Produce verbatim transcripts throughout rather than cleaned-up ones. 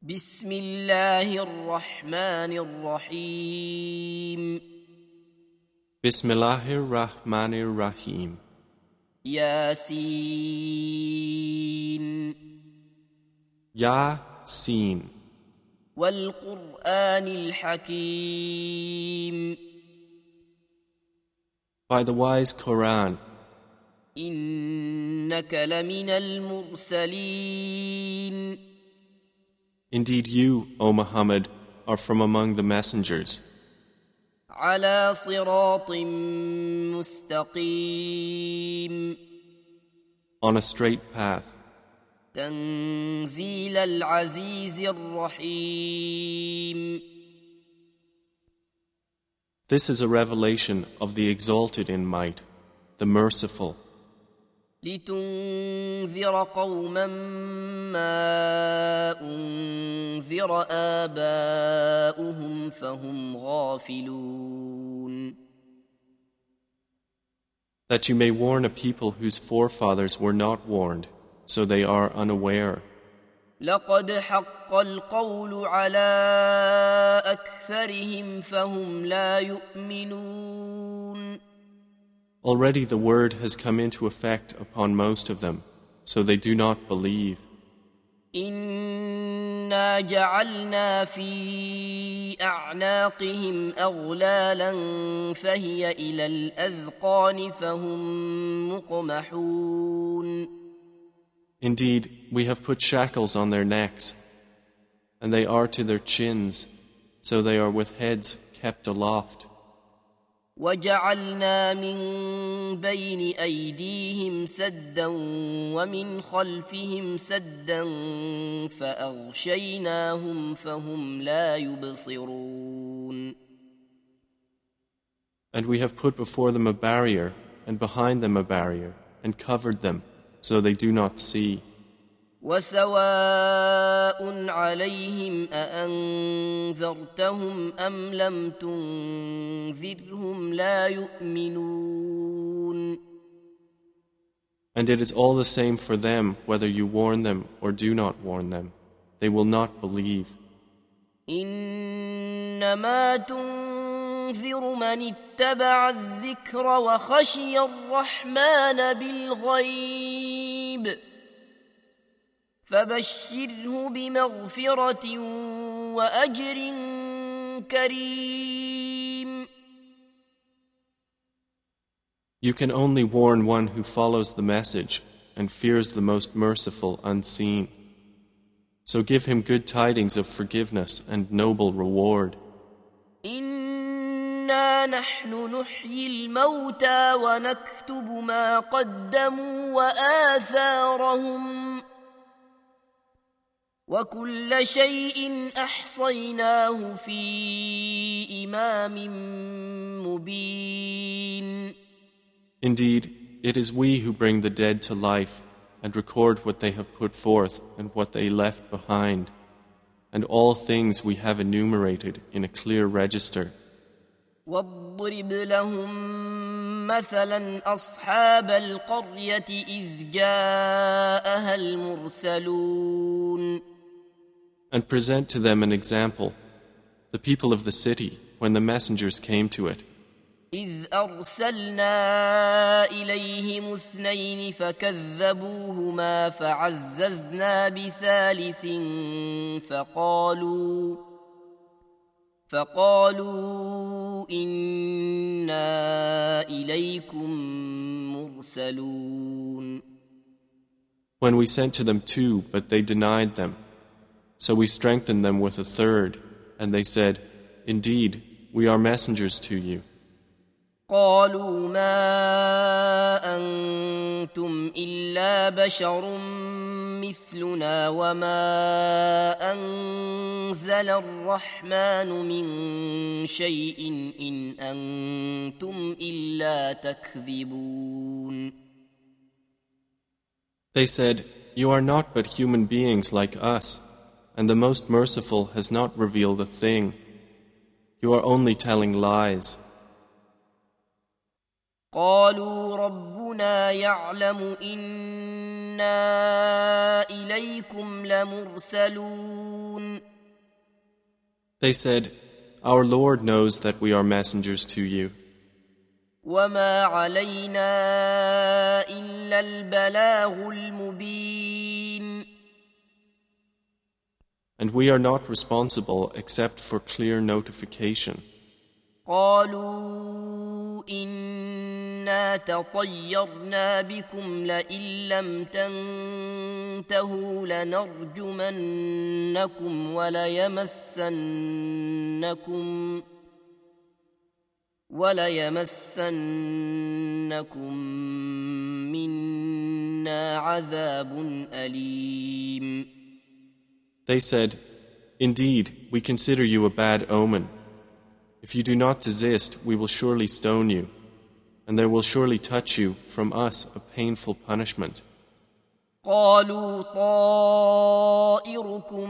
بسم الله الرحمن الرحيم Bismillahir Rahmanir Rahim. ياسين Yasin. والقرآن الحكيم By the wise Quran, إنك لمن المرسلين indeed you, O Muhammad, are from among the messengers, على صراط مستقيم on a straight path, تنزيل العزيز الرحيم This is a revelation of the exalted in might, the merciful, لتنذر قوما ما أنذر آباؤهم فهم غافلون that you may warn a people whose forefathers were not warned, so they are unaware. لقد حق القول على أكثرهم فهم لا يؤمنون Already the word has come into effect upon most of them, so they do not believe. إنا جعلنا في أعناقهم أغلالا فهي إلى الأذقان فهم مقمحون Indeed, we have put shackles on their necks, and they are to their chins, so they are with heads kept aloft. وجعلنا من بين أيديهم سدا ومن خلفهم سدا فأغشيناهم فهم لا يبصرون And we have put before them a barrier, and behind them a barrier, and covered them, so they do not see. وسواء عليهم أأنذرتهم أم لم تنذرهم لا يؤمنون And it is all the same for them whether you warn them or do not warn them. They will not believe. إنما تنذر من اتبع الذكر وخشي الرحمن بالغيب فبشره بمغفرة وأجر كريم You can only warn one who follows the message and fears the most merciful unseen. So give him good tidings of forgiveness and noble reward. إنا نحن نحيي الموتى ونكتب ما قدموا وآثارهم وكل شيء أحصيناه في إمام مبين Indeed, it is we who bring the dead to life and record what they have put forth and what they left behind, and all things we have enumerated in a clear register. واضرب لهم مثلا أصحاب القرية إذ جاءها المرسلون And present to them an example, the people of the city, when the messengers came to it. إذ أرسلنا إليهم اثنين فكذبوهما فعززنا بثالث فقالوا فقالوا إنا إليكم مرسلون When we sent to them two, but they denied them. So we strengthened them with a third, and they said, Indeed, we are messengers to you. قالوا ما أنتم إلا بشر مثلنا وما أنزل الرحمن من شيء إن أنتم إلا تكذبون They said, You are not but human beings like us, and the Most Merciful has not revealed a thing. You are only telling lies. قالوا ربنا يعلم إنا إليكم لمرسلون They said, Our Lord knows that we are messengers to you. وما علينا إلا البلاغ المبين. And we are not responsible except for clear notification. قالوا إنا تطيرنا بكم لئن لم تنتهوا لنرجمنكم وليمسنكم وليمسنكم منا عذاب أليم. They said, Indeed, we consider you a bad omen. If you do not desist, we will surely stone you, and there will surely touch you from us a painful punishment. قالوا طائركم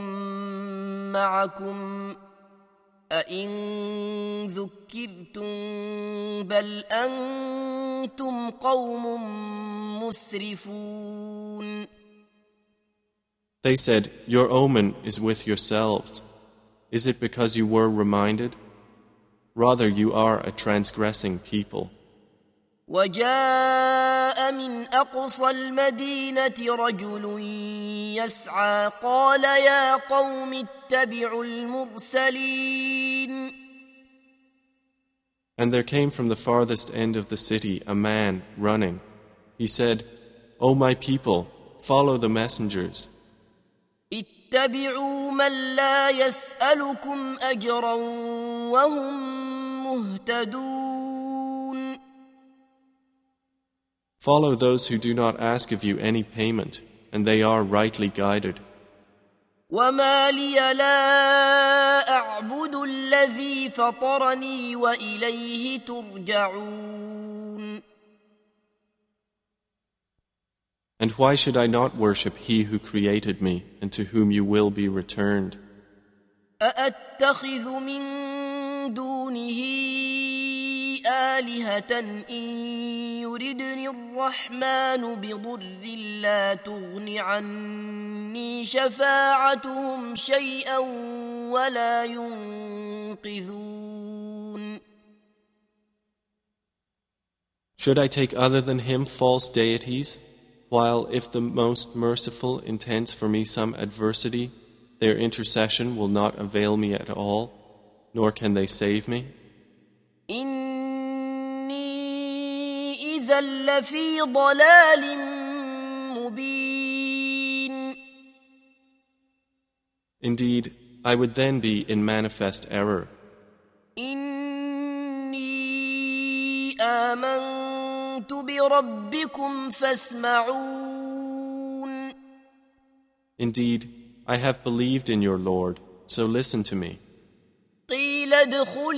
معكم أئن ذكرتم بل أنتم قوم مسرفون. They said, Your omen is with yourselves. Is it because you were reminded? Rather, you are a transgressing people. وجاء من أقصى المدينة رجل يسعى قال يا قوم اتبعوا المرسلين. And there came from the farthest end of the city a man running. He said, O my people, follow the messengers. اتبعوا من لا يسألكم أجرا وهم مهتدون. Follow those who do not ask of you any payment, and they are rightly guided. وما لي لا أعبد الذي فطرني وإليه ترجعون. And why should I not worship He who created me and to whom you will be returned? أأتخذ من دونه آلهة إن يردني الرحمن بضر لا تغن عني شفاعتهم شيئا ولا ينقذون. Should I take other than Him false deities, while if the Most Merciful intends for me some adversity, their intercession will not avail me at all, nor can they save me? إني إذا لفي ضلال مبين. Indeed, I would then be in manifest error. إني آمنت بربكم فاسمعون. Indeed, I have believed in your Lord, so listen to me. قيل ادخل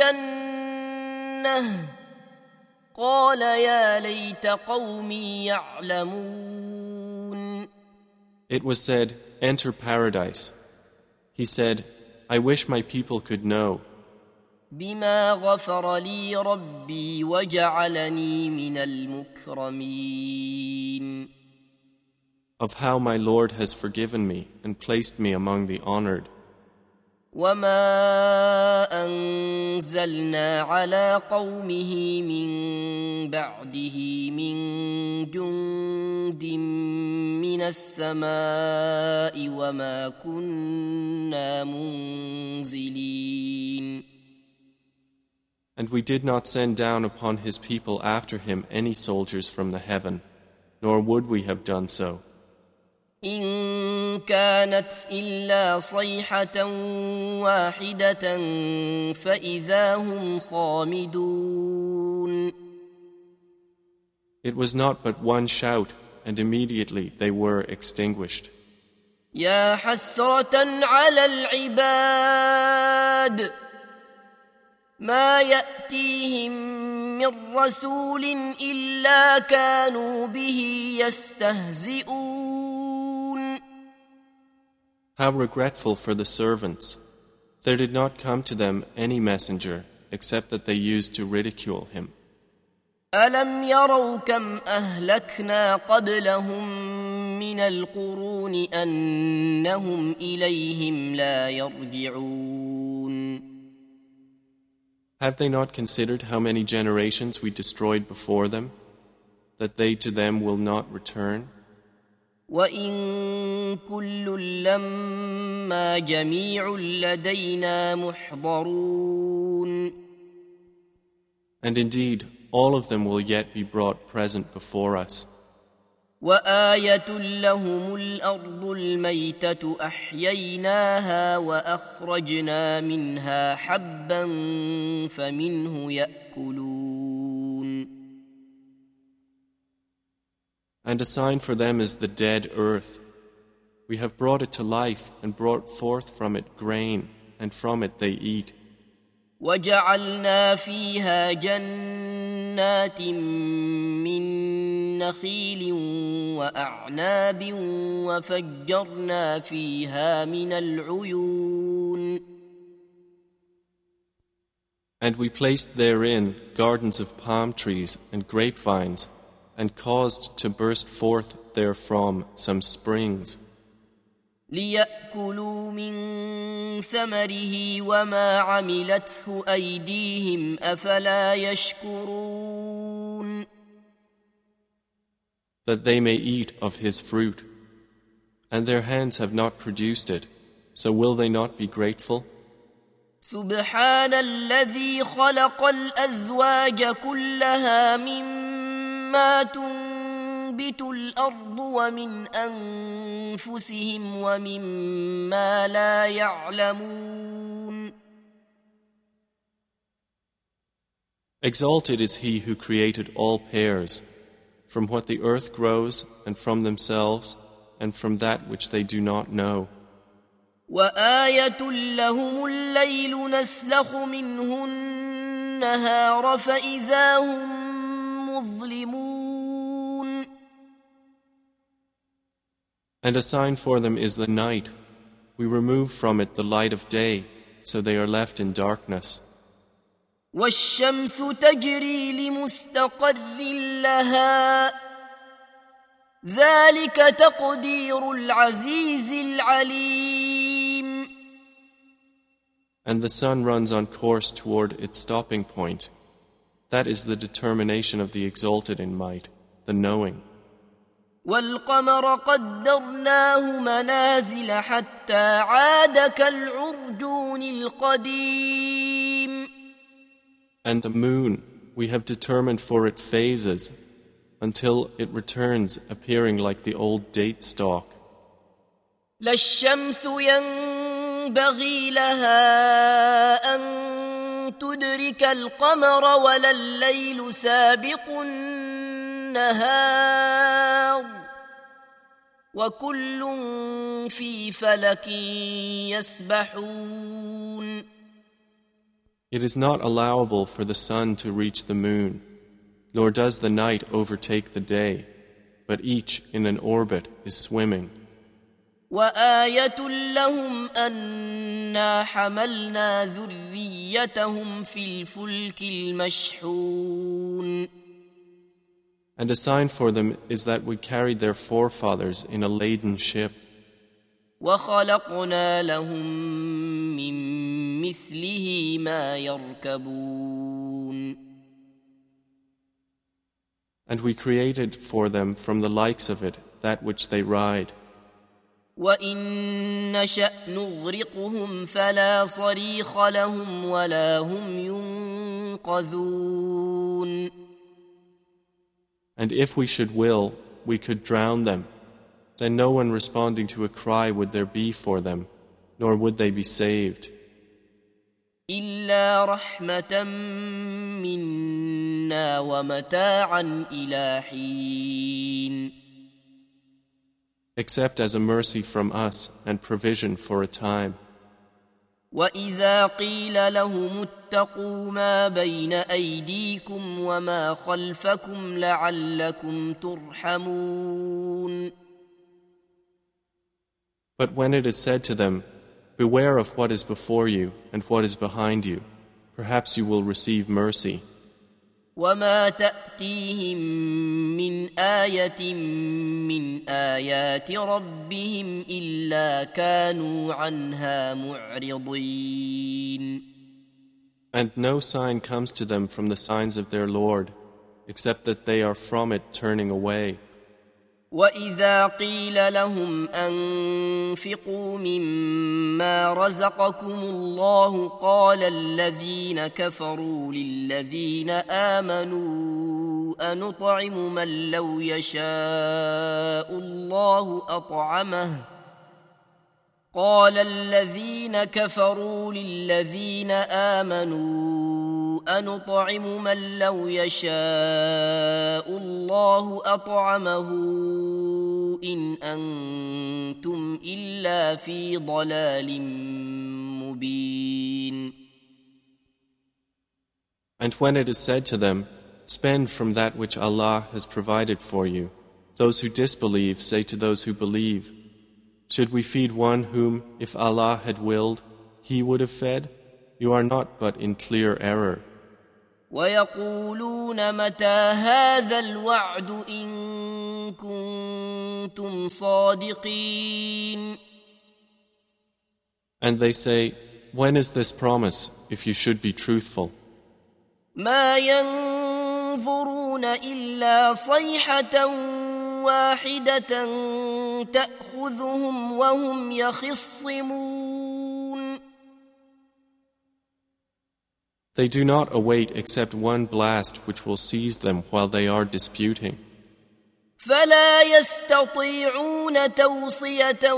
الجنة قال يا ليت قومي يعلمون. It was said, Enter paradise. He said, I wish my people could know. بما غفر لي ربي وجعلني من المكرمين. Of how my Lord has forgiven me and placed me among the honored. وما أنزلنا على قومه من بعده من جند من السماء وما كنا منزلين. And we did not send down upon his people after him any soldiers from the heaven, nor would we have done so. إن كانت إلا صيحة واحدة فإذا هم خامدون. It was not but one shout, and immediately they were extinguished. يا حسرة على العباد ما يأتيهم من رسول إلا كانوا به يستهزئون. How regretful for the servants! There did not come to them any messenger except that they used to ridicule him. ألم يروا كم أهلكنا قبلهم من القرون أنهم إليهم لا يرجعون. Have they not considered how many generations we destroyed before them, that they to them will not return? وَإِن كُلٌّ لَّمَّا جَمِيعٌ لَّدَيْنَا مُحْضَرُونَ. And indeed, all of them will yet be brought present before us. وَآيَةٌ لَّهُمُ الْأَرْضُ الْمَيْتَةُ أَحْيَيْنَاهَا وَأَخْرَجْنَا مِنْهَا حَبًّا فَمِنْهُ يَأْكُلُونَ. And a sign for them is the dead earth. We have brought it to life and brought forth from it grain, and from it they eat. وَجَعَلْنَا فِيهَا جَنَّاتٍ مِّن نَّخِيلٍ وَأَعْنَابٍ وَفَجَّرْنَا فِيهَا مِنَ الْعُيُونِ. And we placed therein gardens of palm trees and grapevines, and caused to burst forth therefrom some springs. لِيَأْكُلُوا مِن ثَمَرِهِ وَمَا عَمِلَتْهُ أَيْدِيهِمْ أَفَلَا يَشْكُرُونَ. That they may eat of his fruit, and their hands have not produced it, so will they not be grateful? سُبْحَانَ الَّذِي خَلَقَ الْأَزْوَاجَ كُلَّهَا مِمَّا تُنبِتُ الْأَرْضُ وَمِنْ أَنفُسِهِمْ وَمِمَّا لَا يَعْلَمُونَ. Exalted is he who created all pairs, from what the earth grows, and from themselves, and from that which they do not know. وَآيَةٌ لَّهُمُ اللَّيْلُ نَسْلَخُ مِنْهُ النَّهَارَ فَإِذَا هُمْ مُظْلِمُونَ. And a sign for them is the night. We remove from it the light of day, so they are left in darkness. وَالشَّمْسُ تَجْرِي لِمُسْتَقَرٍّ لَّهَا ذَلِكَ تَقْدِيرُ الْعَزِيزِ الْعَلِيمِ. And the sun runs on course toward its stopping point. That is the determination of the exalted in might, the knowing. وَالْقَمَرَ قَدَّرْنَاهُ مَنَازِلَ حَتَّى عَادَ كَالْعُرْجُونِ الْقَدِيمِ. And the moon, we have determined for it phases, until it returns appearing like the old date stalk. لا الشمس ينبغي لها أن تدرك القمر ولا الليل سابق النهار وكل في فلك يسبحون. It is not allowable for the sun to reach the moon, nor does the night overtake the day, but each in an orbit is swimming. وَآيَةٌ لَّهُمْ أَنَّا حَمَلْنَا ذُرِّيَّتَهُمْ فِي الْفُلْكِ الْمَشْحُونِ. And a sign for them is that we carried their forefathers in a laden ship. وَخَلَقْنَا لَهُم مِّن مِّثْلِهِ مَا يَرْكَبُونَ. And we created for them from the likes of it that which they ride. وَإِن نَّشَأْ نُغْرِقْهُمْ فَلَا صَرِيخَ لَهُمْ وَلَا هُمْ يُنقَذُونَ. And if we should will, we could drown them. Then no one responding to a cry would there be for them, nor would they be saved. إِلَّا رَحْمَةً مِّنَّا وَمَتَاعًا إِلَى حِينٍ. Except as a mercy from us and provision for a time. وَإِذَا قِيلَ لَهُمُ اتَّقُوا مَا بَيْنَ أَيْدِيكُمْ وَمَا خَلْفَكُمْ لَعَلَّكُمْ تُرْحَمُونَ. But when it is said to them, beware of what is before you and what is behind you, perhaps you will receive mercy. وَمَا تَأْتِيهِم مِّنْ آيَةٍ مِّنْ آيَاتِ رَبِّهِمْ إِلَّا كَانُوا عَنْهَا مُعْرِضِينَ. And no sign comes to them from the signs of their Lord, except that they are from it turning away. وَإِذَا قِيلَ لَهُمْ أَنفِقُوا مِمَّا رَزَقَكُمُ اللَّهُ قَالَ الَّذِينَ كَفَرُوا لِلَّذِينَ آمَنُوا أَنُطْعِمُ مَن لَّوْ يَشَاءُ اللَّهُ أَطْعَمَهُ قال الذين كفروا للذين آمنوا أنطعم من لو يشاء الله أطعمه إن أنتم إلا في ضلال مبين. And when it is said to them, spend from that which Allah has provided for you, those who disbelieve say to those who believe, should we feed one whom, if Allah had willed, He would have fed? You are not but in clear error. وَيَقُولُونَ مَتَى هَذَا الْوَعْدُ إِن كُنتُمْ صَادِقِينَ. And they say, when is this promise, if you should be truthful? مَا يَنظُرُونَ إِلَّا صَيْحَةً واحدة تأخذهم وهم يخصمون. They do not await except one blast which will seize them while they are disputing. فلا يستطيعون توصية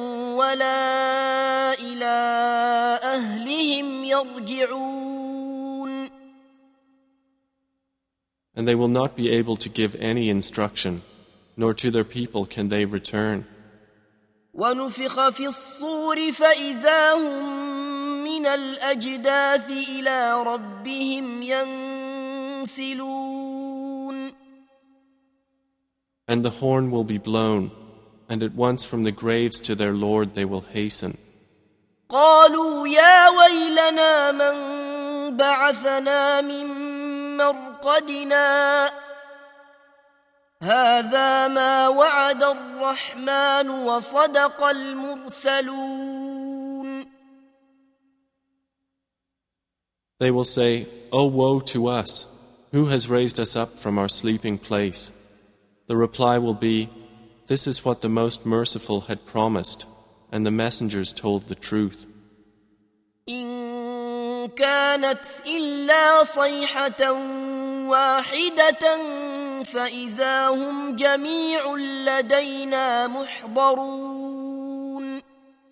ولا إلى أهلهم يرجعون. And they will not be able to give any instruction, nor to their people can they return. ونفخ في الصور فإذا هم من الأجداث إلى ربهم ينسلون. And the horn will be blown, and at once from the graves to their Lord they will hasten. قالوا يا ويلنا من بعثنا من مرقدنا هذا ما وعد الرحمن وصدق المرسلون. They will say, "Oh, woe to us! Who has raised us up from our sleeping place?" The reply will be, "This is what the Most Merciful had promised, and the messengers told the truth." إن كانت إلا صيحة واحدة فإذا هم جميع لدينا محضرون.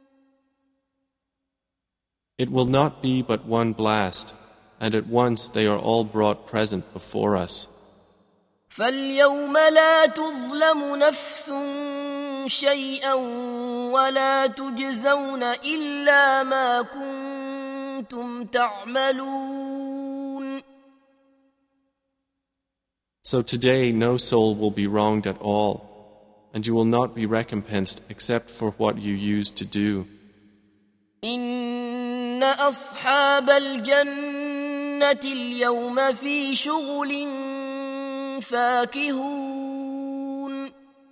It will not be but one blast, and at once they are all brought present before us. فاليوم لا تظلم نفس شيئا ولا تجزون إلا ما كنتم تعملون. So today no soul will be wronged at all, and you will not be recompensed except for what you used to do. إن أصحاب الجنة اليوم في شغل فاكهون.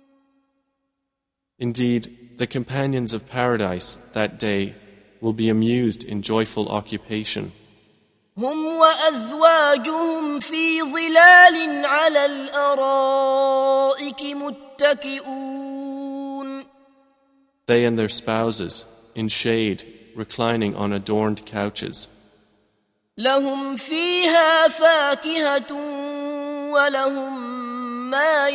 Indeed, the companions of paradise that day will be amused in joyful occupation. هم وأزواجهم في ظلال على الأرائك متكئون. They and their spouses, in shade, reclining on adorned couches. لهم فيها فاكهة ولهم ما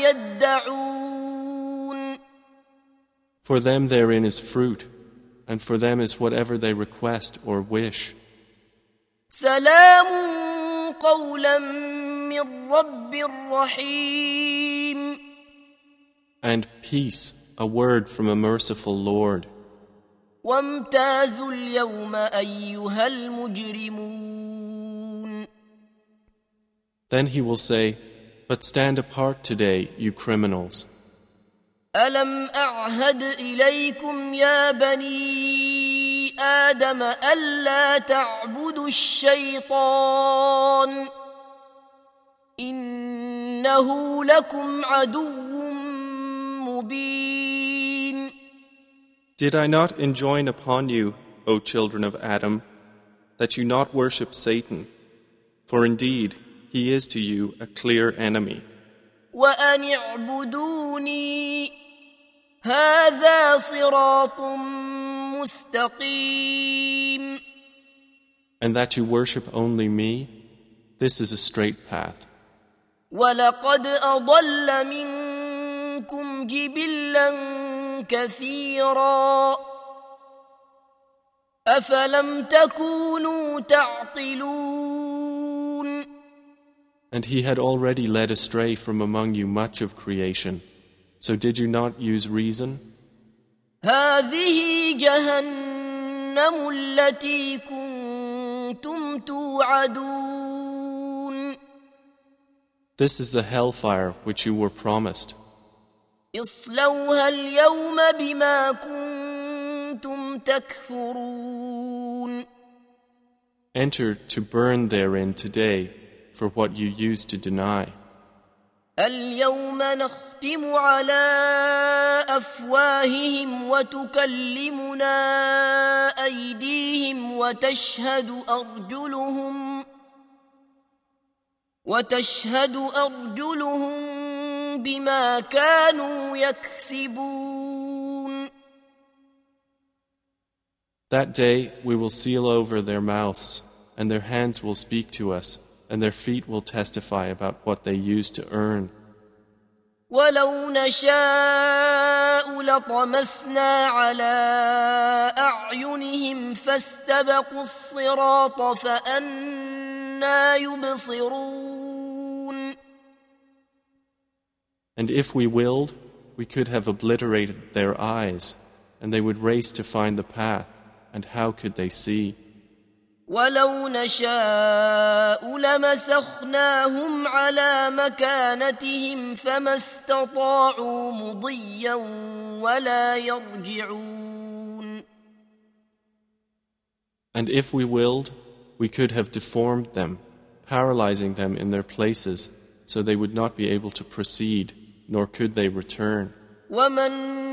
يدعون. For them therein is fruit, and for them is whatever they request or wish. سلام قولا من رب رحيم. And peace, a word from a merciful Lord. وامتازوا اليوم أيها المجرمون. Then he will say, "But stand apart today, you criminals. ألم أعهد إليكم يا بني آدم ألا تعبدوا الشيطان إنه لكم عدو مبين." Did I not enjoin upon you, O children of Adam, that you not worship Satan? For indeed, he is to you a clear enemy. وأن اعبدوني هذا صراط مستقيم. And that you worship only me, this is a straight path. ولقد أضل منكم جبلا كثيرا أفلم تكونوا تعقلون. And he had already led astray from among you much of creation. So did you not use reason? هذه جهنم التي كنتم توعدون. This is the hellfire which you were promised. اصلوها اليوم بما كنتم تكفرون. Enter to burn therein today for what you used to deny. اليوم نختم على أفواههم وتكلمنا أيديهم وتشهد أرجلهم وتشهد أرجلهم بما كانوا يكسبون. That day we will seal over their mouths, and their hands will speak to us, and their feet will testify about what they used to earn. ولو نشاء لطمسنا على أعينهم فاستبقوا الصراط فأنى يبصرون. And if we willed, we could have obliterated their eyes, and they would race to find the path, and how could they see? ولو نشاء لمسخناهم على مكانتهم فما استطاعوا مضيا ولا يرجعون. And if we willed, we could have deformed them, paralyzing them in their places, so they would not be able to proceed, nor could they return. ومن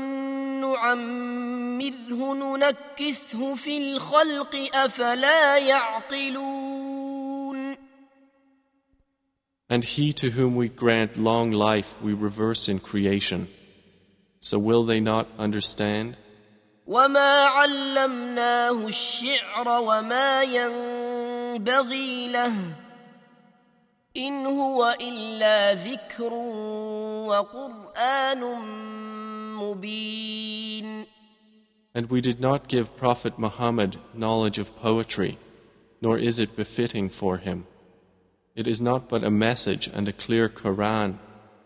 نعمره ننكسه في الخلق أفلا يعقلون. And he to whom we grant long life we reverse in creation. So will they not understand? وما علمناه الشعر وما ينبغي له إن هو إلا ذكر وقرآن مبين. And we did not give Prophet Muhammad knowledge of poetry, nor is it befitting for him. It is not but a message and a clear Quran.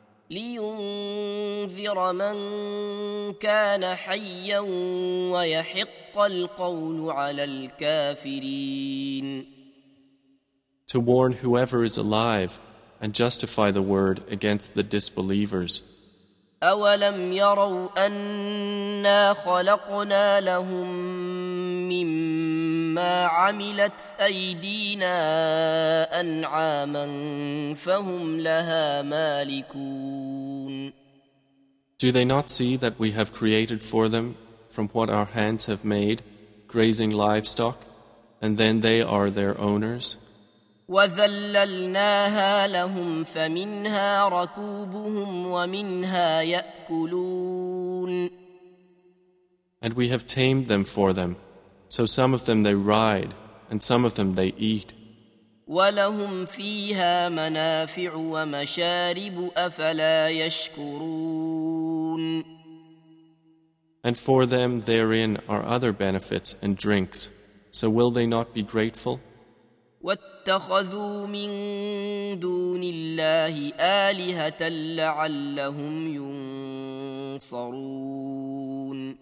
لينذر من كان حيا ويحق القول على الكافرين. To warn whoever is alive and justify the word against the disbelievers. أولم يروا أنا خلقنا لهم مما عملت أيدينا أنعاما فهم لها مالكون. Do they not see that we have created for them from what our hands have made, grazing livestock, and then they are their owners? وذللناها لهم فمنها ركوبهم ومنها يأكلون. And we have tamed them for them, so some of them they ride, and some of them they eat. ولهم فيها منافع ومشارب أفلا يشكرون. And for them therein are other benefits and drinks, so will they not be grateful? واتخذوا من دون الله آلهة لعلهم ينصرون.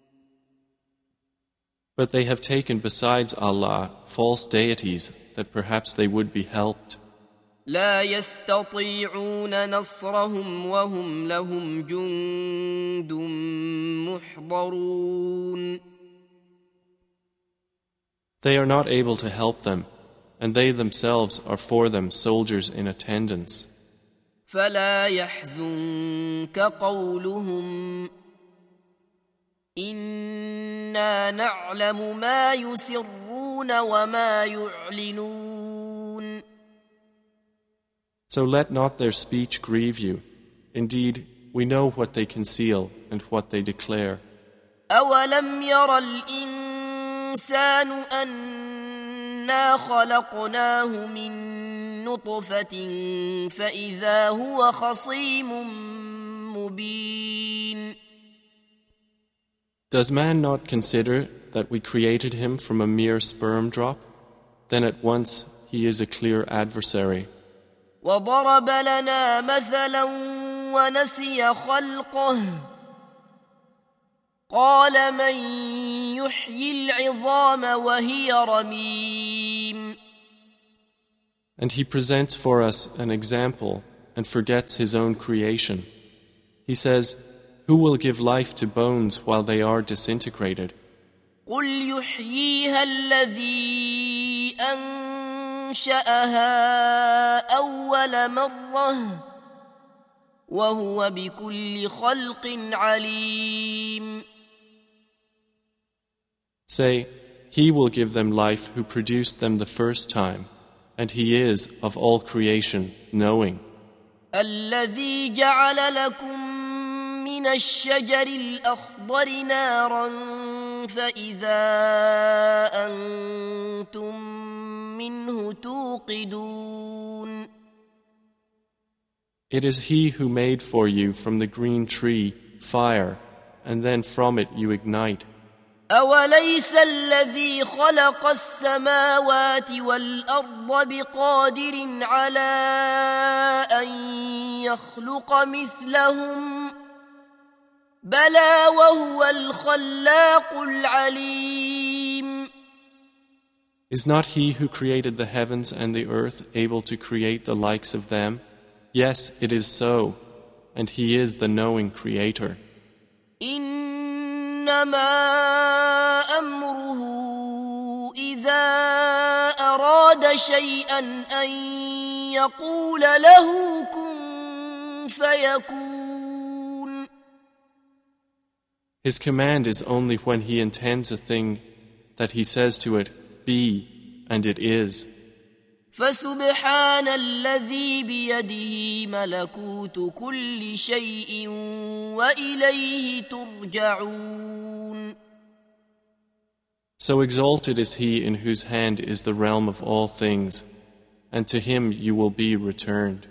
But they have taken besides Allah false deities that perhaps they would be helped. لا يستطيعون نصرهم وهم لهم جند محضرون. They are not able to help them, and they themselves are for them soldiers in attendance. فلا يحزنك قولهم إنا نعلم ما يسرون وما يعلنون. So let not their speech grieve you. Indeed, we know what they conceal and what they declare. أولم ير الإنسان أنا خلقناه من نطفة فإذا هو خصيم مبين. Does man not consider that we created him from a mere sperm drop? Then at once he is a clear adversary. وضرب لنا مثلا ونسي خلقه قال من يحيي العظام وهي رميم. And he presents for us an example and forgets his own creation. He says, who will give life to bones while they are disintegrated? قل يحييها الذي أنشأها أول مرة وهو بكل خلق عليم. Say, he will give them life who produced them the first time, and he is of all creation knowing. الذي جعل لكم من الشجر الأخضر نارا فإذا أنتم منه توقدون. It is he who made for you from the green tree fire, and then from it you ignite. أوليس الذي خلق السماوات والأرض بقادر على أن يخلق مثلهم بلى وهو الخلاق العليم. Is not he who created the heavens and the earth able to create the likes of them? Yes, it is so, and he is the knowing creator. إنما أمره إذا أراد شيئا أن يقول له كن فيكون. His command is only when he intends a thing that he says to it, be, and it is. فسبحان الذي بيده ملكوت كل شيء وإليه ترجعون. So exalted is he in whose hand is the realm of all things, and to him you will be returned.